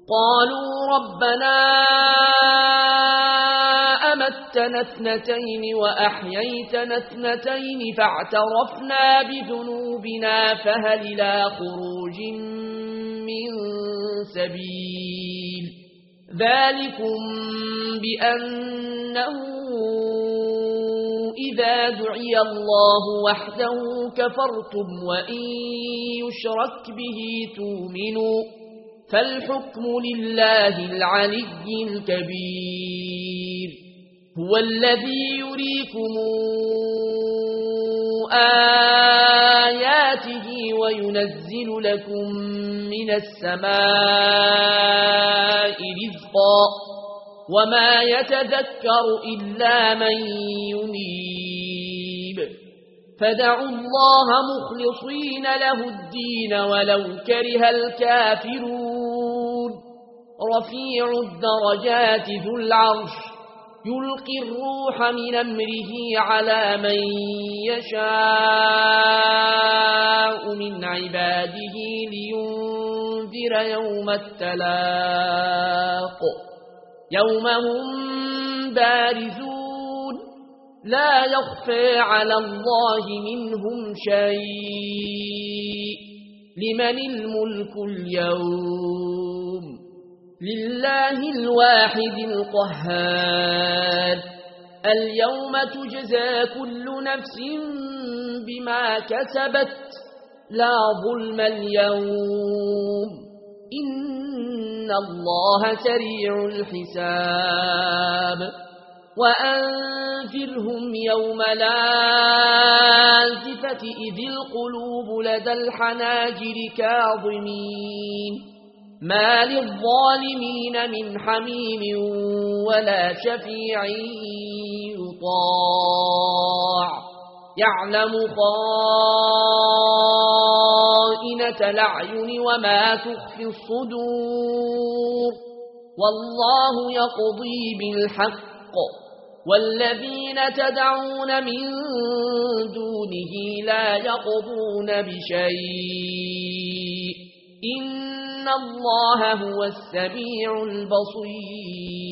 قالوا ربنا أمتنا اثنتين وأحييتنا اثنتين فاعترفنا بذنوبنا فهل إلى خروج من سبيل ذلكم بأنه إذا دعي الله وحده كفرتم وإن يشرك به تؤمنوا فالحكم لله العلي الكبير هو الذي يريكم آياته وينزل لكم من السماء رزقا وما يتذكر إلا من ينيب فدعوا الله مخلصين له الدين ولو كره الكافرون رفيع الدرجات ذو العرش يلقي الروح من أمره على من يشاء من عباده لينذر يوم التلاق يوم هم بارزون لا يخفى على الله منهم شيء لمن الملك اليوم لله الواحد القهار اليوم تجزى كل نفس بما كسبت لا ظلم اليوم إن الله سريع الحساب وأنذرهم يوم الآزفة إذ القلوب لدى الحناجر كاظمين ما للظالمين من حميم ولا شفيع يطاع يعلم خائنة الأعين وما تخفي الصدور والله يقضي بالحق والذين تدعون من دونه لا يقضون بشيء إن الله هو السميع البصير